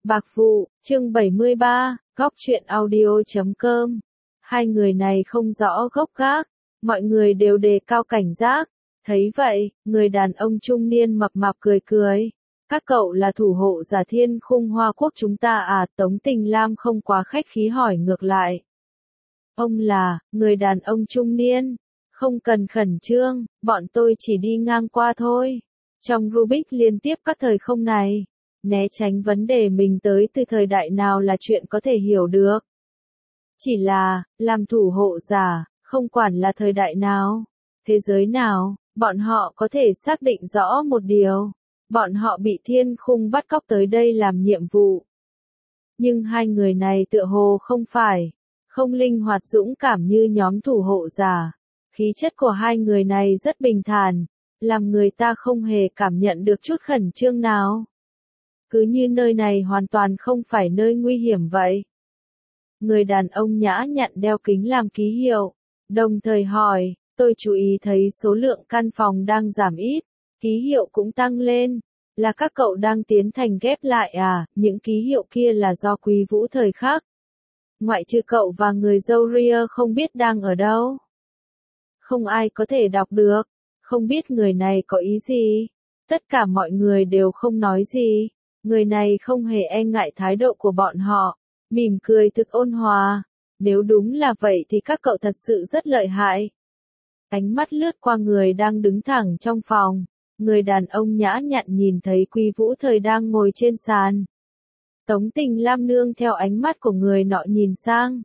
Bạc vụ, chương 73, góc truyện audio.com. Hai người này không rõ gốc gác, mọi người đều đề cao cảnh giác. Thấy vậy, người đàn ông trung niên mập mạp cười cười. Các cậu là thủ hộ giả Thiên Khung Hoa Quốc chúng ta à? Tống Tình Lam không quá khách khí hỏi ngược lại. Ông là, người đàn ông trung niên. Không cần khẩn trương, bọn tôi chỉ đi ngang qua thôi. Trong Rubik liên tiếp các thời không này, né tránh vấn đề mình tới từ thời đại nào là chuyện có thể hiểu được. Chỉ là, làm thủ hộ giả, không quản là thời đại nào, thế giới nào, bọn họ có thể xác định rõ một điều. Bọn họ bị Thiên Khung bắt cóc tới đây làm nhiệm vụ. Nhưng hai người này tựa hồ không phải, không linh hoạt dũng cảm như nhóm thủ hộ giả. Khí chất của hai người này rất bình thản, làm người ta không hề cảm nhận được chút khẩn trương nào. Cứ như nơi này hoàn toàn không phải nơi nguy hiểm vậy. Người đàn ông nhã nhặn đeo kính làm ký hiệu, đồng thời hỏi, tôi chú ý thấy số lượng căn phòng đang giảm ít, ký hiệu cũng tăng lên. Là các cậu đang tiến thành ghép lại à? Những ký hiệu kia là do Quý Vũ Thời khắc. Ngoại trừ cậu và người dâu ria không biết đang ở đâu. Không ai có thể đọc được, không biết người này có ý gì. Tất cả mọi người đều không nói gì. Người này không hề e ngại thái độ của bọn họ, mỉm cười thực ôn hòa. Nếu đúng là vậy thì các cậu thật sự rất lợi hại. Ánh mắt lướt qua người đang đứng thẳng trong phòng. Người đàn ông nhã nhặn nhìn thấy Quý Vũ Thời đang ngồi trên sàn. Tống Tình Lam nương theo ánh mắt của người nọ nhìn sang.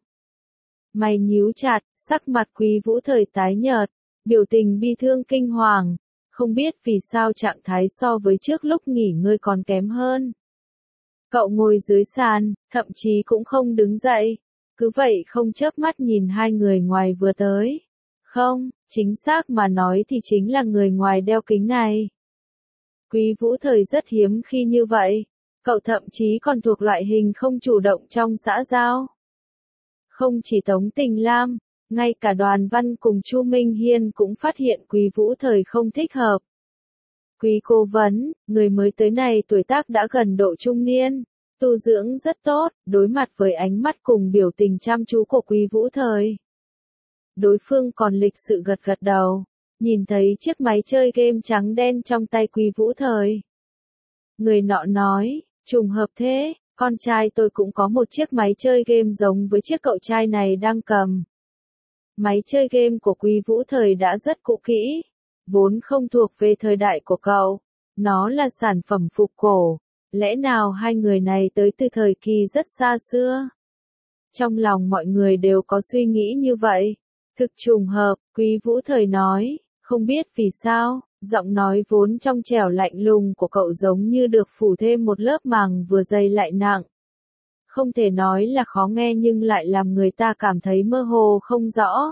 Mày nhíu chặt, sắc mặt Quý Vũ Thời tái nhợt, biểu tình bi thương kinh hoàng. Không biết vì sao trạng thái so với trước lúc nghỉ ngơi còn kém hơn. Cậu ngồi dưới sàn, thậm chí cũng không đứng dậy. Cứ vậy không chớp mắt nhìn hai người ngoài vừa tới. Không, chính xác mà nói thì chính là người ngoài đeo kính này. Quý Vũ Thời rất hiếm khi như vậy. Cậu thậm chí còn thuộc loại hình không chủ động trong xã giao. Không chỉ Tống Tình Lam, ngay cả Đoàn Văn cùng Chu Minh Hiên cũng phát hiện Quý Vũ Thời không thích hợp. Quý cố vấn, người mới tới này tuổi tác đã gần độ trung niên, tu dưỡng rất tốt, đối mặt với ánh mắt cùng biểu tình chăm chú của Quý Vũ Thời. Đối phương còn lịch sự gật gật đầu, nhìn thấy chiếc máy chơi game trắng đen trong tay Quý Vũ Thời. Người nọ nói, trùng hợp thế, con trai tôi cũng có một chiếc máy chơi game giống với chiếc cậu trai này đang cầm. Máy chơi game của Quý Vũ Thời đã rất cũ kỹ, vốn không thuộc về thời đại của cậu. Nó là sản phẩm phục cổ. Lẽ nào hai người này tới từ thời kỳ rất xa xưa? Trong lòng mọi người đều có suy nghĩ như vậy. Thực trùng hợp, Quý Vũ Thời nói, không biết vì sao, giọng nói vốn trong trẻo lạnh lùng của cậu giống như được phủ thêm một lớp màng vừa dày lại nặng. Không thể nói là khó nghe nhưng lại làm người ta cảm thấy mơ hồ không rõ.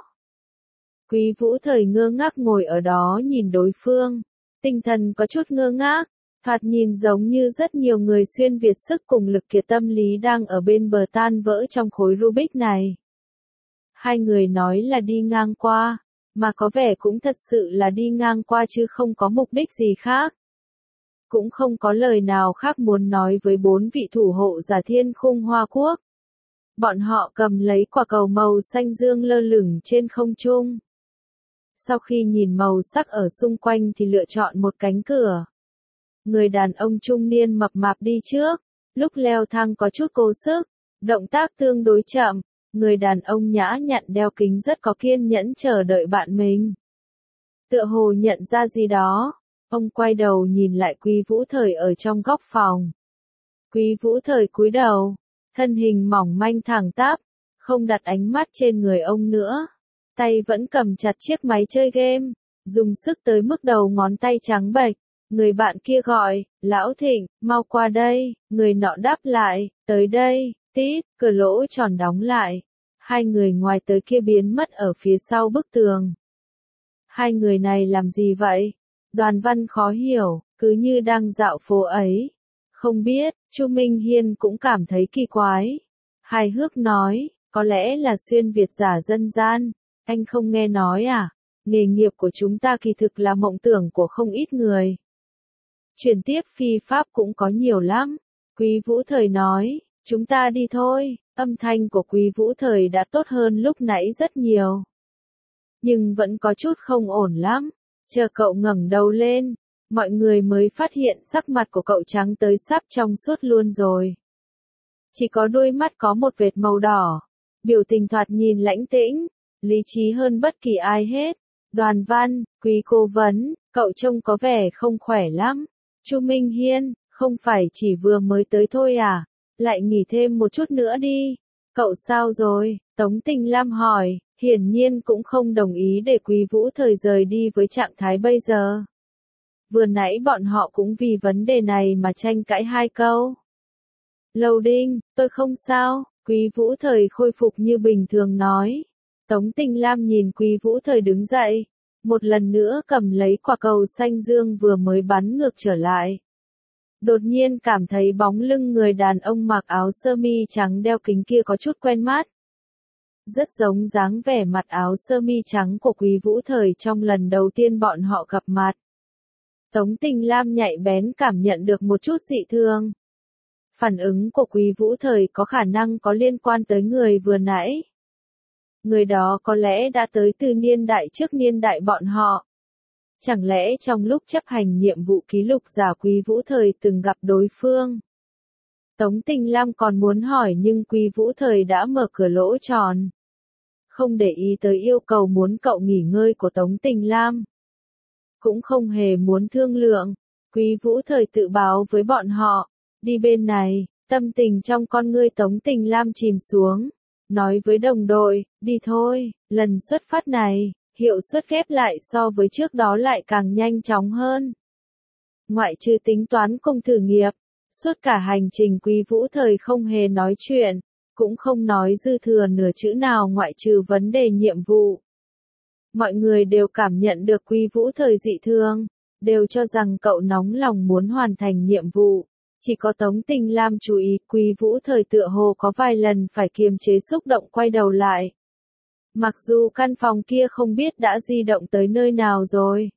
Quý Vũ Thời ngơ ngác ngồi ở đó nhìn đối phương, tinh thần có chút ngơ ngác, thoạt nhìn giống như rất nhiều người xuyên Việt sức cùng lực kiệt tâm lý đang ở bên bờ tan vỡ trong khối Rubik này. Hai người nói là đi ngang qua, mà có vẻ cũng thật sự là đi ngang qua chứ không có mục đích gì khác. Cũng không có lời nào khác muốn nói với bốn vị thủ hộ giả Thiên Khung Hoa Quốc. Bọn họ cầm lấy quả cầu màu xanh dương lơ lửng trên không trung. Sau khi nhìn màu sắc ở xung quanh thì lựa chọn một cánh cửa. Người đàn ông trung niên mập mạp đi trước, lúc leo thang có chút cố sức, động tác tương đối chậm. Người đàn ông nhã nhặn đeo kính rất có kiên nhẫn chờ đợi bạn mình. Tựa hồ nhận ra gì đó, ông quay đầu nhìn lại Quý Vũ Thời ở trong góc phòng. Quý Vũ Thời cúi đầu, thân hình mỏng manh thẳng tắp, không đặt ánh mắt trên người ông nữa. Tay vẫn cầm chặt chiếc máy chơi game, dùng sức tới mức đầu ngón tay trắng bệch. Người bạn kia gọi, Lão Thịnh, mau qua đây. Người nọ đáp lại, tới đây. Tít, cửa lỗ tròn đóng lại. Hai người ngoài tới kia biến mất ở phía sau bức tường. Hai người này làm gì vậy? Đoàn Văn khó hiểu, cứ như đang dạo phố ấy. Không biết, Chu Minh Hiên cũng cảm thấy kỳ quái. Hài hước nói, có lẽ là xuyên Việt giả dân gian. Anh không nghe nói à? Nghề nghiệp của chúng ta kỳ thực là mộng tưởng của không ít người. Chuyển tiếp phi pháp cũng có nhiều lắm. Quý Vũ Thời nói, chúng ta đi thôi, âm thanh của Quý Vũ Thời đã tốt hơn lúc nãy rất nhiều. Nhưng vẫn có chút không ổn lắm, chờ cậu ngẩng đầu lên, mọi người mới phát hiện sắc mặt của cậu trắng tới sắp trong suốt luôn rồi. Chỉ có đôi mắt có một vệt màu đỏ, biểu tình thoạt nhìn lãnh tĩnh, lý trí hơn bất kỳ ai hết. Đoàn Văn, Quý cố vấn, cậu trông có vẻ không khỏe lắm. Chu Minh Hiên, không phải chỉ vừa mới tới thôi à? Lại nghỉ thêm một chút nữa đi. Cậu sao rồi? Tống Tình Lam hỏi, hiển nhiên cũng không đồng ý để Quý Vũ Thời rời đi với trạng thái bây giờ. Vừa nãy bọn họ cũng vì vấn đề này mà tranh cãi hai câu. Lầu Đinh, tôi không sao, Quý Vũ Thời khôi phục như bình thường nói. Tống Tình Lam nhìn Quý Vũ Thời đứng dậy, một lần nữa cầm lấy quả cầu xanh dương vừa mới bắn ngược trở lại. Đột nhiên cảm thấy bóng lưng người đàn ông mặc áo sơ mi trắng đeo kính kia có chút quen mắt. Rất giống dáng vẻ mặt áo sơ mi trắng của Quý Vũ Thời trong lần đầu tiên bọn họ gặp mặt. Tống Tình Lam nhạy bén cảm nhận được một chút dị thường. Phản ứng của Quý Vũ Thời có khả năng có liên quan tới người vừa nãy. Người đó có lẽ đã tới từ niên đại trước niên đại bọn họ. Chẳng lẽ trong lúc chấp hành nhiệm vụ ký lục giả Quý Vũ Thời từng gặp đối phương? Tống Tình Lam còn muốn hỏi nhưng Quý Vũ Thời đã mở cửa lỗ tròn. Không để ý tới yêu cầu muốn cậu nghỉ ngơi của Tống Tình Lam. Cũng không hề muốn thương lượng. Quý Vũ Thời tự báo với bọn họ. Đi bên này, tâm tình trong con ngươi Tống Tình Lam chìm xuống. Nói với đồng đội, đi thôi, lần xuất phát này, hiệu suất ghép lại so với trước đó lại càng nhanh chóng hơn. Ngoại trừ tính toán cùng thử nghiệp, suốt cả hành trình Quý Vũ Thời không hề nói chuyện, cũng không nói dư thừa nửa chữ nào ngoại trừ vấn đề nhiệm vụ. Mọi người đều cảm nhận được Quý Vũ Thời dị thường, đều cho rằng cậu nóng lòng muốn hoàn thành nhiệm vụ. Chỉ có Tống Tình Lam chú ý Quý Vũ Thời tựa hồ có vài lần phải kiềm chế xúc động quay đầu lại. Mặc dù căn phòng kia không biết đã di động tới nơi nào rồi.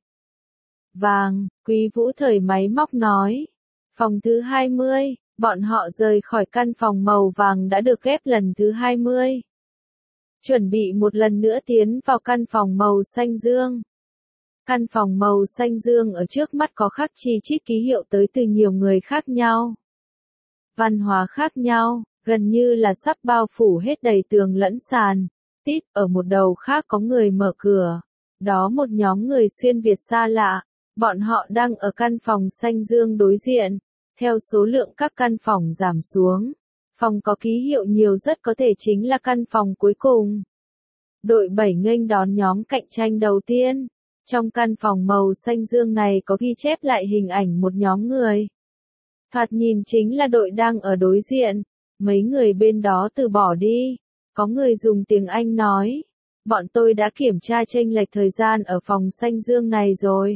Vàng, Quý Vũ Thời máy móc nói. Phòng thứ 20, bọn họ rời khỏi căn phòng màu vàng đã được ghép lần thứ 20. Chuẩn bị một lần nữa tiến vào căn phòng màu xanh dương. Căn phòng màu xanh dương ở trước mắt có khắc chi chít ký hiệu tới từ nhiều người khác nhau. Văn hóa khác nhau, gần như là sắp bao phủ hết đầy tường lẫn sàn. Tít, ở một đầu khác có người mở cửa. Đó một nhóm người xuyên Việt xa lạ. Bọn họ đang ở căn phòng xanh dương đối diện. Theo số lượng các căn phòng giảm xuống. Phòng có ký hiệu nhiều rất có thể chính là căn phòng cuối cùng. Đội 7 nghênh đón nhóm cạnh tranh đầu tiên. Trong căn phòng màu xanh dương này có ghi chép lại hình ảnh một nhóm người. Thoạt nhìn chính là đội đang ở đối diện. Mấy người bên đó từ bỏ đi. Có người dùng tiếng Anh nói. Bọn tôi đã kiểm tra chênh lệch thời gian ở phòng xanh dương này rồi.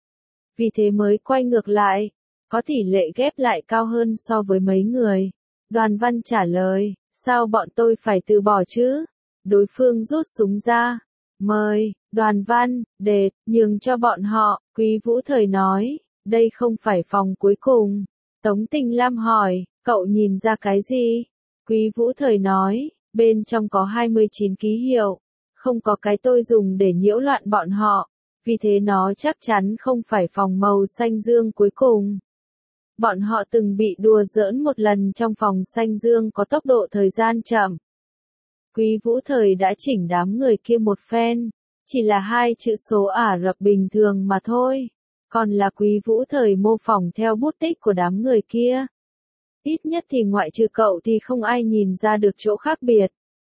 Vì thế mới quay ngược lại. Có tỷ lệ ghép lại cao hơn so với mấy người. Đoàn Văn trả lời. Sao bọn tôi phải từ bỏ chứ? Đối phương rút súng ra. Mời, Đoàn Văn, Đệt, nhường cho bọn họ, Quý Vũ Thời nói, đây không phải phòng cuối cùng. Tống Tình Lam hỏi, cậu nhìn ra cái gì? Quý Vũ Thời nói, bên trong có 29 ký hiệu, không có cái tôi dùng để nhiễu loạn bọn họ, vì thế nó chắc chắn không phải phòng màu xanh dương cuối cùng. Bọn họ từng bị đùa giỡn một lần trong phòng xanh dương có tốc độ thời gian chậm. Quý Vũ Thời đã chỉnh đám người kia một phen, chỉ là 2 chữ số Ả Rập bình thường mà thôi, còn là Quý Vũ Thời mô phỏng theo bút tích của đám người kia. Ít nhất thì ngoại trừ cậu thì không ai nhìn ra được chỗ khác biệt.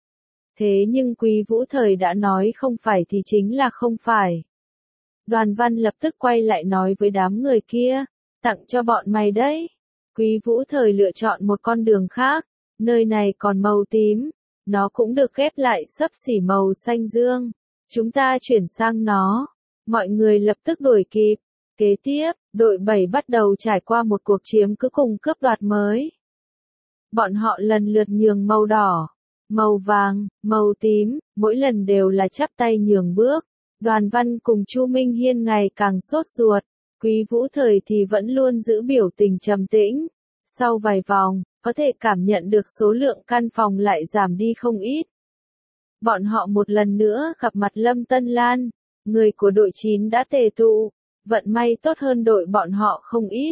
Thế nhưng Quý Vũ Thời đã nói không phải thì chính là không phải. Đoàn Văn lập tức quay lại nói với đám người kia, tặng cho bọn mày đấy. Quý Vũ Thời lựa chọn một con đường khác, nơi này còn màu tím. Nó cũng được ghép lại xấp xỉ màu xanh dương. Chúng ta chuyển sang nó. Mọi người lập tức đuổi kịp. Kế tiếp, đội 7 bắt đầu trải qua một cuộc chiếm cứ cùng cướp đoạt mới. Bọn họ lần lượt nhường màu đỏ, màu vàng, màu tím, mỗi lần đều là chắp tay nhường bước. Đoàn Văn cùng Chu Minh Hiên ngày càng sốt ruột. Quý Vũ Thời thì vẫn luôn giữ biểu tình trầm tĩnh. Sau vài vòng, có thể cảm nhận được số lượng căn phòng lại giảm đi không ít. Bọn họ một lần nữa gặp mặt Lâm Tân Lan, người của đội 9 đã tề tụ, vận may tốt hơn đội bọn họ không ít,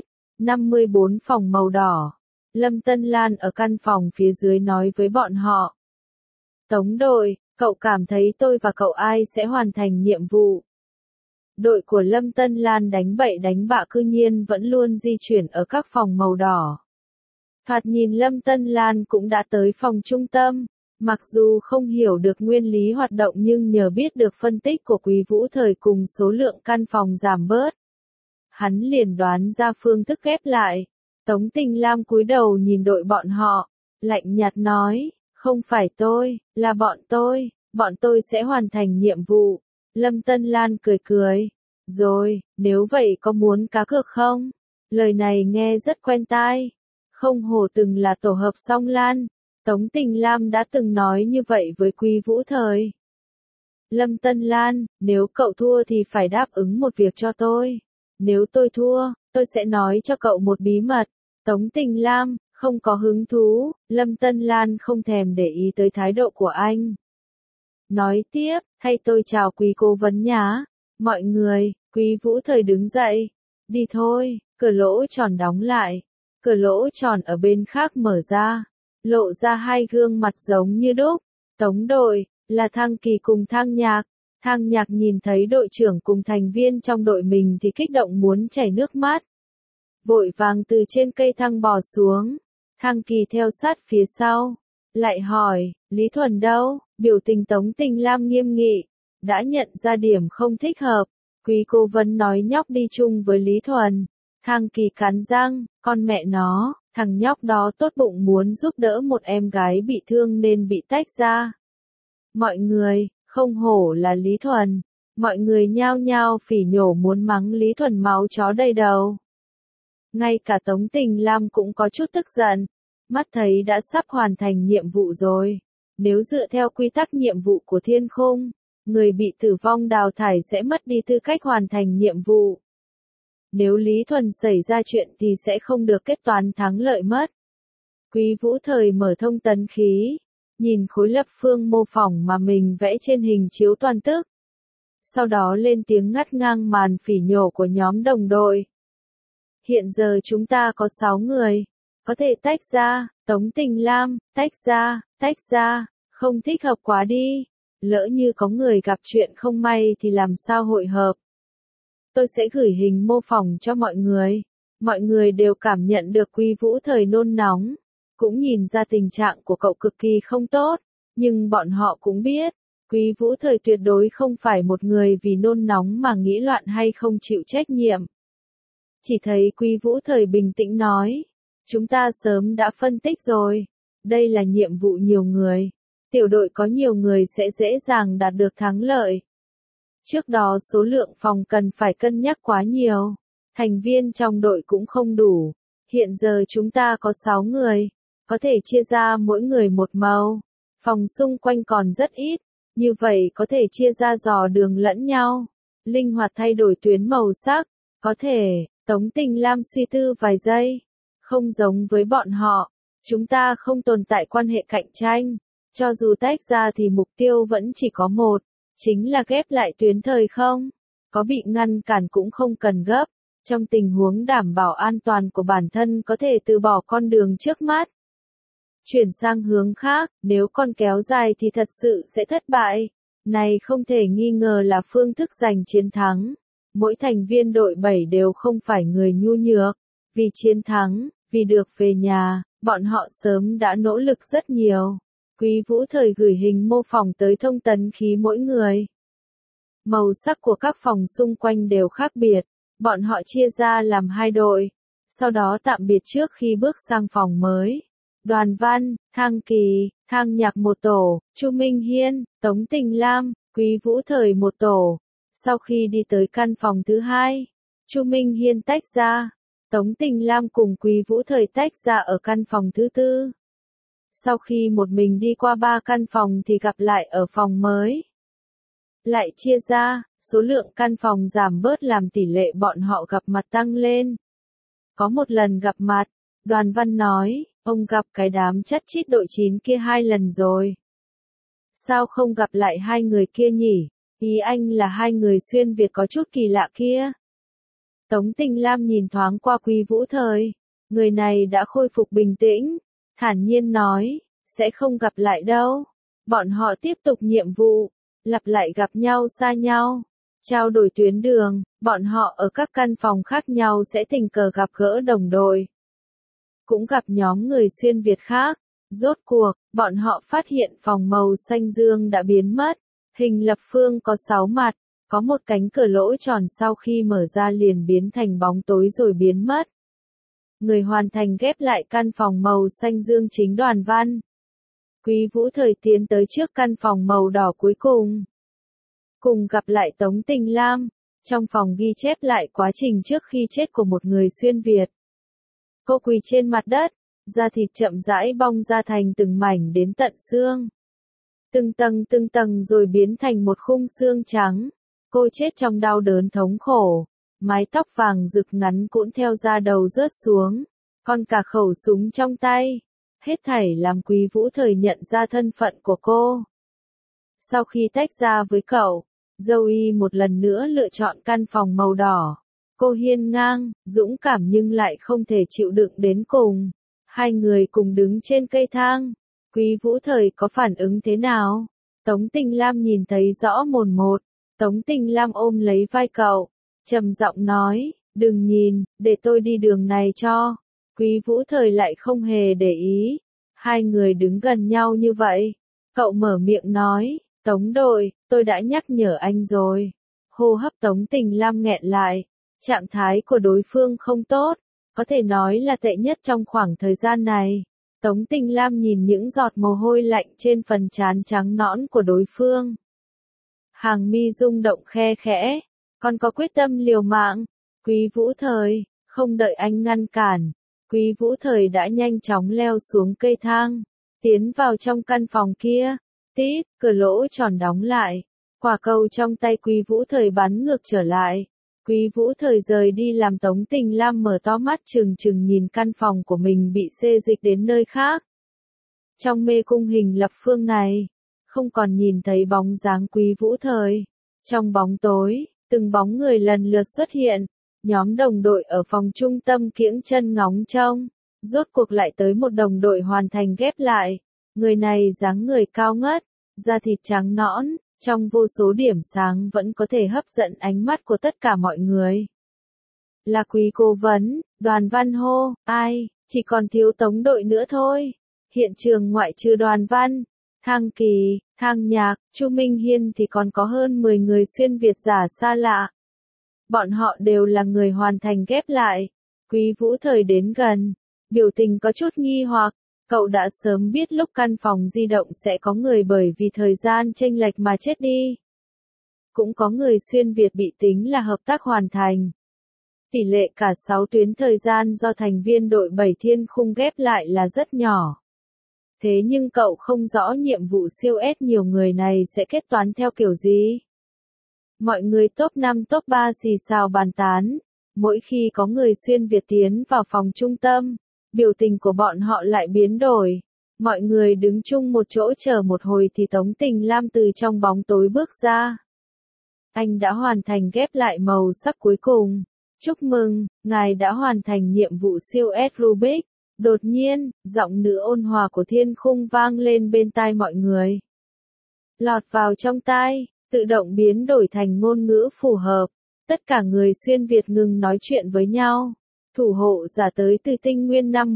54 phòng màu đỏ. Lâm Tân Lan ở căn phòng phía dưới nói với bọn họ. Tống đội, cậu cảm thấy tôi và cậu ai sẽ hoàn thành nhiệm vụ? Đội của Lâm Tân Lan đánh bậy đánh bạ cư nhiên vẫn luôn di chuyển ở các phòng màu đỏ. Thoạt nhìn Lâm Tân Lan cũng đã tới phòng trung tâm, mặc dù không hiểu được nguyên lý hoạt động nhưng nhờ biết được phân tích của Quý Vũ Thời cùng số lượng căn phòng giảm bớt. Hắn liền đoán ra phương thức ghép lại. Tống Tình Lam cúi đầu nhìn đội bọn họ, lạnh nhạt nói, không phải tôi, là bọn tôi sẽ hoàn thành nhiệm vụ. Lâm Tân Lan cười cười, rồi, nếu vậy có muốn cá cược không? Lời này nghe rất quen tai. Không hổ từng là tổ hợp Song Lan, Tống Tình Lam đã từng nói như vậy với Quý Vũ Thời. Lâm Tân Lan, nếu cậu thua thì phải đáp ứng một việc cho tôi. Nếu tôi thua, tôi sẽ nói cho cậu một bí mật. Tống Tình Lam, không có hứng thú, Lâm Tân Lan không thèm để ý tới thái độ của anh. Nói tiếp, thay tôi chào Quý cố vấn nhá. Mọi người, Quý Vũ Thời đứng dậy. Đi thôi, cửa lỗ tròn đóng lại. Cửa lỗ tròn ở bên khác mở ra. Lộ ra hai gương mặt giống như đúc. Tống đội, là Thang Kỳ cùng Thang Nhạc. Thang Nhạc nhìn thấy đội trưởng cùng thành viên trong đội mình thì kích động muốn chảy nước mắt. Vội vàng từ trên cây thang bò xuống. Thang Kỳ theo sát phía sau. Lại hỏi, Lý Thuần đâu? Biểu tình Tống Tình Lam nghiêm nghị. Đã nhận ra điểm không thích hợp. Quý cố vấn nói nhóc đi chung với Lý Thuần. Thang Kỳ cắn răng, con mẹ nó, thằng nhóc đó tốt bụng muốn giúp đỡ một em gái bị thương nên bị tách ra. Mọi người, không hổ là Lý Thuần. Mọi người nhao nhao phỉ nhổ muốn mắng Lý Thuần máu chó đầy đầu. Ngay cả Tống Tình Lam cũng có chút tức giận. Mắt thấy đã sắp hoàn thành nhiệm vụ rồi. Nếu dựa theo quy tắc nhiệm vụ của thiên khung, người bị tử vong đào thải sẽ mất đi tư cách hoàn thành nhiệm vụ. Nếu Lý Thuần xảy ra chuyện thì sẽ không được kết toán thắng lợi mất. Quý Vũ Thời mở thông tấn khí, nhìn khối lập phương mô phỏng mà mình vẽ trên hình chiếu toàn tức. Sau đó lên tiếng ngắt ngang màn phỉ nhổ của nhóm đồng đội. Hiện giờ chúng ta có 6 người. Có thể tách ra, Tống Tình Lam, tách ra, không thích hợp quá đi. Lỡ như có người gặp chuyện không may thì làm sao hội hợp. Tôi sẽ gửi hình mô phỏng cho mọi người. Mọi người đều cảm nhận được Quý Vũ Thời nôn nóng. Cũng nhìn ra tình trạng của cậu cực kỳ không tốt. Nhưng bọn họ cũng biết, Quý Vũ Thời tuyệt đối không phải một người vì nôn nóng mà nghĩ loạn hay không chịu trách nhiệm. Chỉ thấy Quý Vũ Thời bình tĩnh nói. Chúng ta sớm đã phân tích rồi. Đây là nhiệm vụ nhiều người. Tiểu đội có nhiều người sẽ dễ dàng đạt được thắng lợi. Trước đó số lượng phòng cần phải cân nhắc quá nhiều. Thành viên trong đội cũng không đủ. Hiện giờ chúng ta có 6 người. Có thể chia ra mỗi người một màu. Phòng xung quanh còn rất ít. Như vậy có thể chia ra dò đường lẫn nhau. Linh hoạt thay đổi tuyến màu sắc. Có thể, Tống Tình Lam suy tư vài giây. Không giống với bọn họ. Chúng ta không tồn tại quan hệ cạnh tranh. Cho dù tách ra thì mục tiêu vẫn chỉ có một. Chính là ghép lại tuyến thời không. Có bị ngăn cản cũng không cần gấp. Trong tình huống đảm bảo an toàn của bản thân có thể từ bỏ con đường trước mắt. Chuyển sang hướng khác, nếu con kéo dài thì thật sự sẽ thất bại. Này không thể nghi ngờ là phương thức giành chiến thắng. Mỗi thành viên đội 7 đều không phải người nhu nhược. Vì chiến thắng, vì được về nhà, bọn họ sớm đã nỗ lực rất nhiều. Quý Vũ Thời gửi hình mô phỏng tới thông tấn khí mỗi người. Màu sắc của các phòng xung quanh đều khác biệt. Bọn họ chia ra làm 2 đội. Sau đó tạm biệt trước khi bước sang phòng mới. Đoàn Văn, Thang Kỳ, Thang Nhạc một tổ, Chu Minh Hiên, Tống Tình Lam, Quý Vũ Thời một tổ. Sau khi đi tới căn phòng thứ 2, Chu Minh Hiên tách ra. Tống Tình Lam cùng Quý Vũ Thời tách ra ở căn phòng thứ 4. Sau khi một mình đi qua 3 căn phòng thì gặp lại ở phòng mới. Lại chia ra, số lượng căn phòng giảm bớt làm tỷ lệ bọn họ gặp mặt tăng lên. Có một lần gặp mặt, Đoàn Văn nói, ông gặp cái đám chất chít đội 9 kia 2 lần rồi. Sao không gặp lại hai người kia nhỉ? Ý anh là hai người xuyên Việt có chút kỳ lạ kia. Tống Tinh Lam nhìn thoáng qua Quý Vũ Thời. Người này đã khôi phục bình tĩnh, thản nhiên nói, sẽ không gặp lại đâu. Bọn họ tiếp tục nhiệm vụ, lặp lại gặp nhau xa nhau, trao đổi tuyến đường, bọn họ ở các căn phòng khác nhau sẽ tình cờ gặp gỡ đồng đội. Cũng gặp nhóm người xuyên Việt khác. Rốt cuộc, bọn họ phát hiện phòng màu xanh dương đã biến mất. Hình lập phương có 6 mặt, có một cánh cửa lỗ tròn sau khi mở ra liền biến thành bóng tối rồi biến mất. Người hoàn thành ghép lại căn phòng màu xanh dương chính Đoàn Văn. Quý Vũ Thời tiến tới trước căn phòng màu đỏ cuối cùng. Cùng gặp lại Tống Tinh Lam, trong phòng ghi chép lại quá trình trước khi chết của một người xuyên Việt. Cô quỳ trên mặt đất, da thịt chậm rãi bong ra thành từng mảnh đến tận xương. Từng tầng rồi biến thành một khung xương trắng. Cô chết trong đau đớn thống khổ. Mái tóc vàng rực ngắn cũng theo da đầu rớt xuống. Còn cả khẩu súng trong tay. Hết thảy làm Quý Vũ Thời nhận ra thân phận của cô. Sau khi tách ra với cậu, Zoe một lần nữa lựa chọn căn phòng màu đỏ. Cô hiên ngang, dũng cảm nhưng lại không thể chịu đựng đến cùng. Hai người cùng đứng trên cây thang. Quý Vũ Thời có phản ứng thế nào? Tống Tinh Lam nhìn thấy rõ mồn một. Tống Tinh Lam ôm lấy vai cậu, trầm giọng nói, đừng nhìn, để tôi đi đường này cho. Quý Vũ Thời lại không hề để ý. Hai người đứng gần nhau như vậy. Cậu mở miệng nói, Tống đội, tôi đã nhắc nhở anh rồi. Hô hấp Tống Tinh Lam nghẹn lại. Trạng thái của đối phương không tốt, có thể nói là tệ nhất trong khoảng thời gian này. Tống Tinh Lam nhìn những giọt mồ hôi lạnh trên phần trán trắng nõn của đối phương. Hàng mi rung động khe khẽ, còn có quyết tâm liều mạng. Quý Vũ Thời, không đợi anh ngăn cản, Quý Vũ Thời đã nhanh chóng leo xuống cây thang, tiến vào trong căn phòng kia. Tít, cửa lỗ tròn đóng lại, quả cầu trong tay Quý Vũ Thời bắn ngược trở lại. Quý Vũ Thời rời đi làm Tống Tinh Lam mở to mắt trừng trừng nhìn căn phòng của mình bị xê dịch đến nơi khác. Trong mê cung hình lập phương này, không còn nhìn thấy bóng dáng Quý Vũ Thời. Trong bóng tối, từng bóng người lần lượt xuất hiện. Nhóm đồng đội ở phòng trung tâm kiễng chân ngóng trông. Rốt cuộc lại tới một đồng đội hoàn thành ghép lại. Người này dáng người cao ngất, da thịt trắng nõn. Trong vô số điểm sáng vẫn có thể hấp dẫn ánh mắt của tất cả mọi người. Là Quý cố vấn, Đoàn Văn hô, ai, chỉ còn thiếu Tống đội nữa thôi. Hiện trường ngoại trừ Đoàn Văn, Thang Kỳ, Thang Nhạc, Chu Minh Hiên thì còn có hơn 10 người xuyên Việt giả xa lạ. Bọn họ đều là người hoàn thành ghép lại. Quý Vũ Thời đến gần, biểu tình có chút nghi hoặc. Cậu đã sớm biết lúc căn phòng di động sẽ có người bởi vì thời gian chênh lệch mà chết đi. Cũng có người xuyên Việt bị tính là hợp tác hoàn thành. Tỷ lệ cả 6 tuyến thời gian do thành viên đội 7 thiên khung ghép lại là rất nhỏ. Thế nhưng cậu không rõ nhiệm vụ siêu S nhiều người này sẽ kết toán theo kiểu gì. Mọi người top 5 top 3 xì xào bàn tán. Mỗi khi có người xuyên Việt tiến vào phòng trung tâm, biểu tình của bọn họ lại biến đổi. Mọi người đứng chung một chỗ chờ một hồi thì Tống Tinh Lam từ trong bóng tối bước ra. Anh đã hoàn thành ghép lại màu sắc cuối cùng. Chúc mừng, ngài đã hoàn thành nhiệm vụ siêu S Rubik. Đột nhiên, giọng nữ ôn hòa của thiên khung vang lên bên tai mọi người. Lọt vào trong tai, tự động biến đổi thành ngôn ngữ phù hợp. Tất cả người xuyên Việt ngừng nói chuyện với nhau. Thủ hộ giả tới từ Tinh Nguyên năm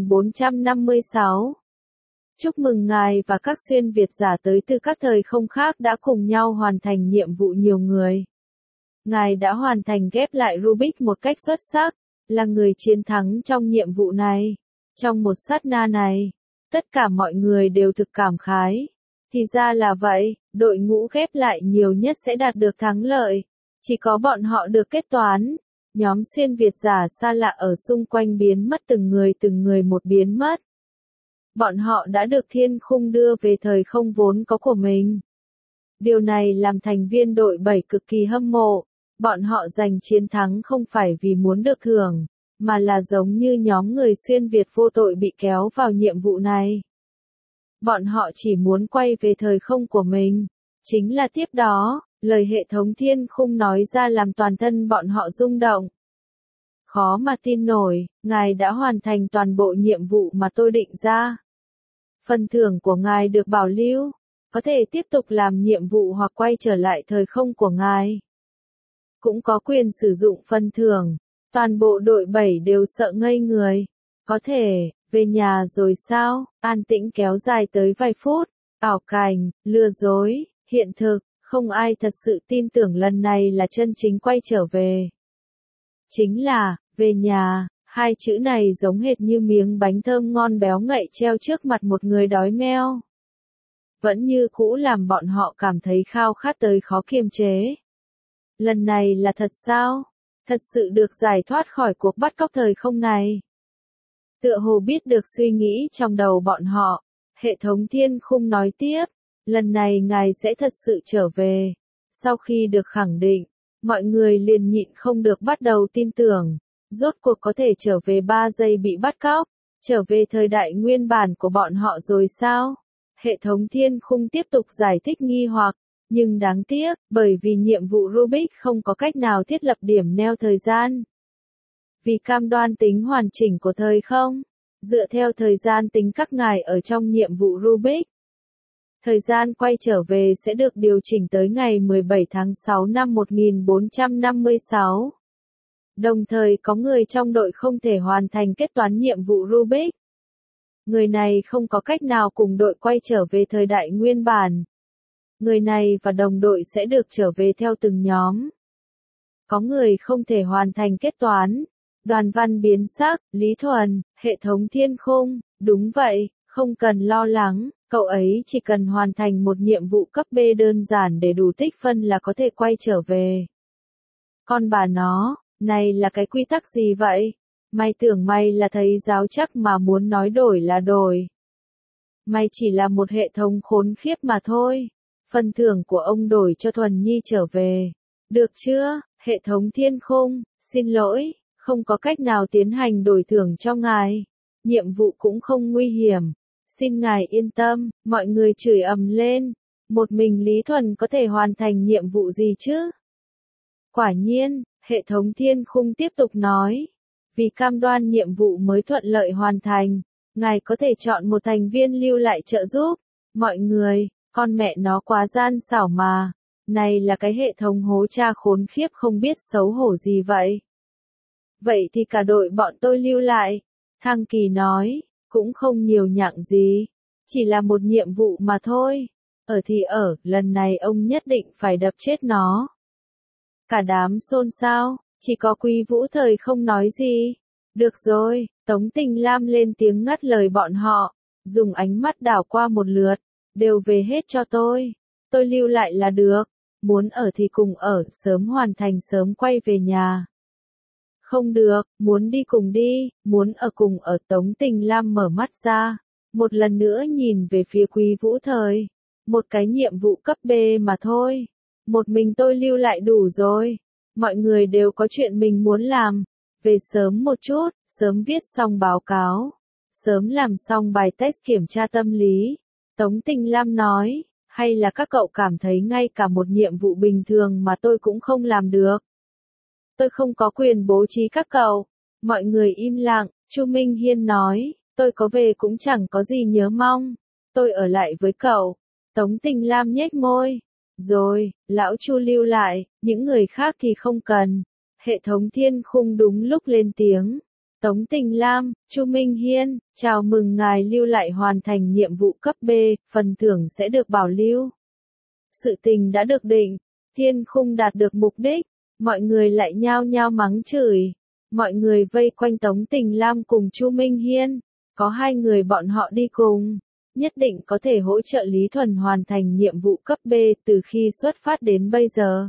1456. Chúc mừng ngài và các xuyên Việt giả tới từ các thời không khác đã cùng nhau hoàn thành nhiệm vụ nhiều người. Ngài đã hoàn thành ghép lại Rubik một cách xuất sắc, là người chiến thắng trong nhiệm vụ này. Trong một sát na này, tất cả mọi người đều thực cảm khái. Thì ra là vậy, đội ngũ ghép lại nhiều nhất sẽ đạt được thắng lợi. Chỉ có bọn họ được kết toán. Nhóm xuyên Việt giả xa lạ ở xung quanh biến mất từng người một biến mất. Bọn họ đã được thiên khung đưa về thời không vốn có của mình. Điều này làm thành viên đội 7 cực kỳ hâm mộ. Bọn họ giành chiến thắng không phải vì muốn được thưởng, mà là giống như nhóm người xuyên Việt vô tội bị kéo vào nhiệm vụ này. Bọn họ chỉ muốn quay về thời không của mình. Chính là tiếp đó, lời hệ thống thiên khung nói ra làm toàn thân bọn họ rung động. Khó mà tin nổi, ngài đã hoàn thành toàn bộ nhiệm vụ mà tôi định ra. Phần thưởng của ngài được bảo lưu, có thể tiếp tục làm nhiệm vụ hoặc quay trở lại thời không của ngài. Cũng có quyền sử dụng phần thưởng. Toàn bộ đội 7 đều sợ ngây người. Có thể, về nhà rồi sao? An tĩnh kéo dài tới vài phút. Ảo cảnh, lừa dối, hiện thực, không ai thật sự tin tưởng lần này là chân chính quay trở về. Chính là, về nhà, hai chữ này giống hệt như miếng bánh thơm ngon béo ngậy treo trước mặt một người đói meo. Vẫn như cũ làm bọn họ cảm thấy khao khát tới khó kiềm chế. Lần này là thật sao? Thật sự được giải thoát khỏi cuộc bắt cóc thời không này. Tựa hồ biết được suy nghĩ trong đầu bọn họ, hệ thống thiên khung nói tiếp, lần này ngài sẽ thật sự trở về. Sau khi được khẳng định, mọi người liền nhịn không được bắt đầu tin tưởng, rốt cuộc có thể trở về 3 giây bị bắt cóc, trở về thời đại nguyên bản của bọn họ rồi sao? Hệ thống thiên khung tiếp tục giải thích nghi hoặc. Nhưng đáng tiếc, bởi vì nhiệm vụ Rubik không có cách nào thiết lập điểm neo thời gian. Vì cam đoan tính hoàn chỉnh của thời không, dựa theo thời gian tính các ngài ở trong nhiệm vụ Rubik. Thời gian quay trở về sẽ được điều chỉnh tới ngày 17 tháng 6 năm 1456. Đồng thời có người trong đội không thể hoàn thành kết toán nhiệm vụ Rubik. Người này không có cách nào cùng đội quay trở về thời đại nguyên bản. Người này và đồng đội sẽ được trở về theo từng nhóm. Có người không thể hoàn thành kết toán. Đoàn Văn biến sắc, Lý Thuần, hệ thống thiên khung, đúng vậy, không cần lo lắng, cậu ấy chỉ cần hoàn thành một nhiệm vụ cấp B đơn giản để đủ tích phân là có thể quay trở về. Con bà nó, này là cái quy tắc gì vậy? Mày tưởng mày là thầy giáo chắc mà muốn nói đổi là đổi. Mày chỉ là một hệ thống khốn khiếp mà thôi. Phần thưởng của ông đổi cho Thuần Nhi trở về. Được chưa, hệ thống thiên khung, xin lỗi, không có cách nào tiến hành đổi thưởng cho ngài. Nhiệm vụ cũng không nguy hiểm. Xin ngài yên tâm, mọi người chửi ầm lên. Một mình Lý Thuần có thể hoàn thành nhiệm vụ gì chứ? Quả nhiên, hệ thống thiên khung tiếp tục nói. Vì cam đoan nhiệm vụ mới thuận lợi hoàn thành, ngài có thể chọn một thành viên lưu lại trợ giúp. Mọi người, con mẹ nó quá gian xảo mà. Này là cái hệ thống hố cha khốn khiếp không biết xấu hổ gì vậy. Vậy thì cả đội bọn tôi lưu lại. Thăng Kỳ nói, cũng không nhiều nhặng gì. Chỉ là một nhiệm vụ mà thôi. Ở thì ở, lần này ông nhất định phải đập chết nó. Cả đám xôn xao, chỉ có Quý Vũ Thời không nói gì. Được rồi, Tống Tình Lam lên tiếng ngắt lời bọn họ, dùng ánh mắt đảo qua một lượt, đều về hết cho tôi lưu lại là được, muốn ở thì cùng ở, sớm hoàn thành sớm quay về nhà. Không được, muốn đi cùng đi, muốn ở cùng ở. Tống Tình Lam mở mắt ra, một lần nữa nhìn về phía Quý Vũ Thời, một cái nhiệm vụ cấp B mà thôi, một mình tôi lưu lại đủ rồi, mọi người đều có chuyện mình muốn làm. Về sớm một chút, sớm viết xong báo cáo, sớm làm xong bài test kiểm tra tâm lý. Tống Tình Lam nói, hay là các cậu cảm thấy ngay cả một nhiệm vụ bình thường mà tôi cũng không làm được? Tôi không có quyền bố trí các cậu. Mọi người im lặng, Chu Minh Hiên nói, tôi có về cũng chẳng có gì nhớ mong. Tôi ở lại với cậu. Tống Tình Lam nhếch môi. Rồi, lão Chu lưu lại, những người khác thì không cần. Hệ thống thiên khung đúng lúc lên tiếng. Tống Tình Lam, Chu Minh Hiên, chào mừng ngài lưu lại hoàn thành nhiệm vụ cấp B, phần thưởng sẽ được bảo lưu. Sự tình đã được định, thiên khung đạt được mục đích, mọi người lại nhao nhao mắng chửi. Mọi người vây quanh Tống Tình Lam cùng Chu Minh Hiên, có hai người bọn họ đi cùng, nhất định có thể hỗ trợ Lý Thuần hoàn thành nhiệm vụ cấp B từ khi xuất phát đến bây giờ.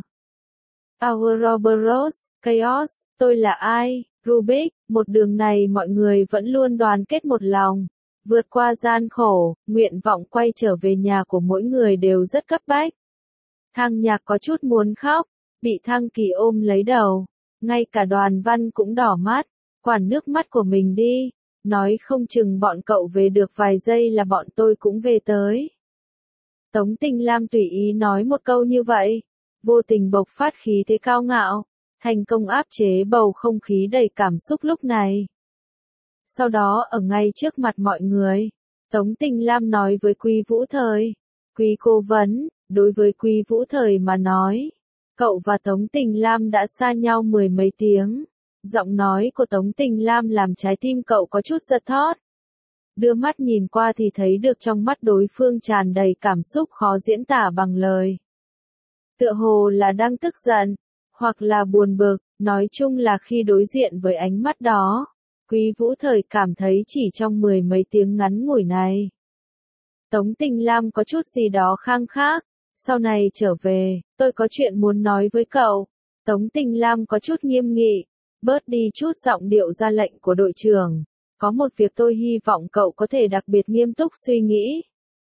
Ouroboros, Chaos, tôi là ai? Rubik, một đường này mọi người vẫn luôn đoàn kết một lòng, vượt qua gian khổ, nguyện vọng quay trở về nhà của mỗi người đều rất cấp bách. Thang Nhạc có chút muốn khóc, bị Thăng Kỳ ôm lấy đầu, ngay cả Đoàn Văn cũng đỏ mắt, quản nước mắt của mình đi, nói không chừng bọn cậu về được vài giây là bọn tôi cũng về tới. Tống Tinh Lam tùy ý nói một câu như vậy, vô tình bộc phát khí thế cao ngạo, thành công áp chế bầu không khí đầy cảm xúc lúc này. Sau đó ở ngay trước mặt mọi người, Tống Tinh Lam nói với Quý Vũ Thời, Quý cố vấn, đối với Quý Vũ Thời mà nói, cậu và Tống Tinh Lam đã xa nhau mười mấy tiếng. Giọng nói của Tống Tinh Lam làm trái tim cậu có chút giật thót. Đưa mắt nhìn qua thì thấy được trong mắt đối phương tràn đầy cảm xúc khó diễn tả bằng lời. Tựa hồ là đang tức giận, hoặc là buồn bực, nói chung là khi đối diện với ánh mắt đó, Quý Vũ Thời cảm thấy chỉ trong mười mấy tiếng ngắn ngủi này. Tống Tinh Lam có chút gì đó khang khác, sau này trở về, tôi có chuyện muốn nói với cậu. Tống Tinh Lam có chút nghiêm nghị, bớt đi chút giọng điệu ra lệnh của đội trưởng. Có một việc tôi hy vọng cậu có thể đặc biệt nghiêm túc suy nghĩ.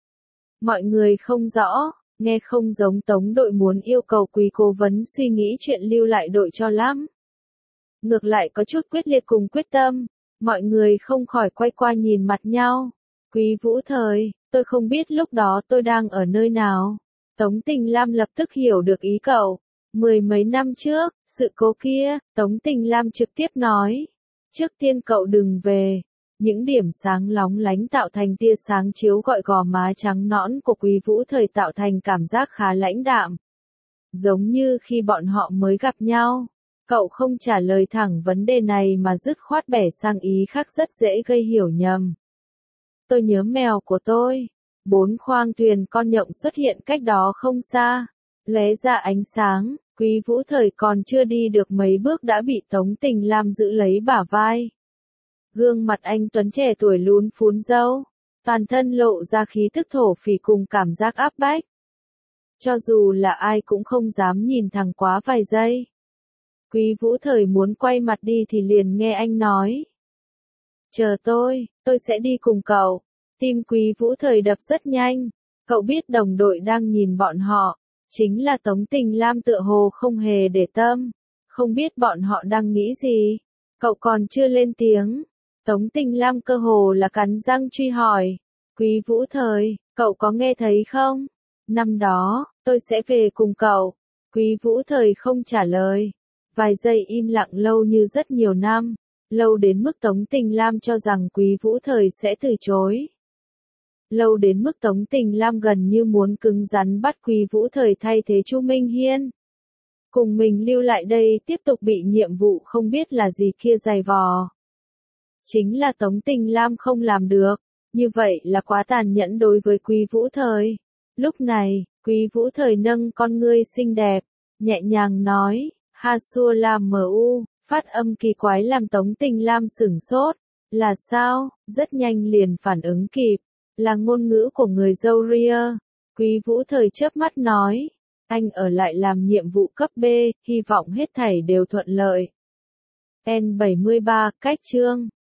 Mọi người không rõ, nghe không giống Tống đội muốn yêu cầu Quý cố vấn suy nghĩ chuyện lưu lại đội cho lắm. Ngược lại có chút quyết liệt cùng quyết tâm, mọi người không khỏi quay qua nhìn mặt nhau. Quý Vũ Thời, tôi không biết lúc đó tôi đang ở nơi nào. Tống Tinh Lam lập tức hiểu được ý cậu. Mười mấy năm trước, sự cố kia, Tống Tinh Lam trực tiếp nói. Trước tiên cậu đừng về. Những điểm sáng lóng lánh tạo thành tia sáng chiếu gọi gò má trắng nõn của Quý Vũ Thời tạo thành cảm giác khá lãnh đạm. Giống như khi bọn họ mới gặp nhau. Cậu không trả lời thẳng vấn đề này mà dứt khoát bẻ sang ý khác rất dễ gây hiểu nhầm. Tôi nhớ mèo của tôi. 4 khoang thuyền con nhộng xuất hiện cách đó không xa. Lóe ra ánh sáng, Quý Vũ Thời còn chưa đi được mấy bước đã bị Tống Tinh Lam giữ lấy bả vai. Gương mặt anh tuấn trẻ tuổi lún phún râu, toàn thân lộ ra khí tức thổ phỉ cùng cảm giác áp bách. Cho dù là ai cũng không dám nhìn thẳng quá vài giây. Quý Vũ Thời muốn quay mặt đi thì liền nghe anh nói. Chờ tôi sẽ đi cùng cậu. Tim Quý Vũ Thời đập rất nhanh. Cậu biết đồng đội đang nhìn bọn họ. Chính là Tống Tinh Lam tựa hồ không hề để tâm. Không biết bọn họ đang nghĩ gì. Cậu còn chưa lên tiếng. Tống Tinh Lam cơ hồ là cắn răng truy hỏi. Quý Vũ Thời, cậu có nghe thấy không? Năm đó, tôi sẽ về cùng cậu. Quý Vũ Thời không trả lời. Vài giây im lặng lâu như rất nhiều năm. Lâu đến mức Tống Tinh Lam cho rằng Quý Vũ Thời sẽ từ chối. Lâu đến mức Tống Tinh Lam gần như muốn cứng rắn bắt Quý Vũ Thời thay thế Chu Minh Hiên. Cùng mình lưu lại đây tiếp tục bị nhiệm vụ không biết là gì kia dày vò. Chính là Tống Tinh Lam không làm được, như vậy là quá tàn nhẫn đối với Quý Vũ Thời. Lúc này, Quý Vũ Thời nâng con ngươi xinh đẹp, nhẹ nhàng nói, Hasua la mu, phát âm kỳ quái làm Tống Tinh Lam sửng sốt. Là sao? Rất nhanh liền phản ứng kịp. Là ngôn ngữ của người dâu ria. Quý Vũ Thời chớp mắt nói. Anh ở lại làm nhiệm vụ cấp B, hy vọng hết thảy đều thuận lợi. N73, cách chương.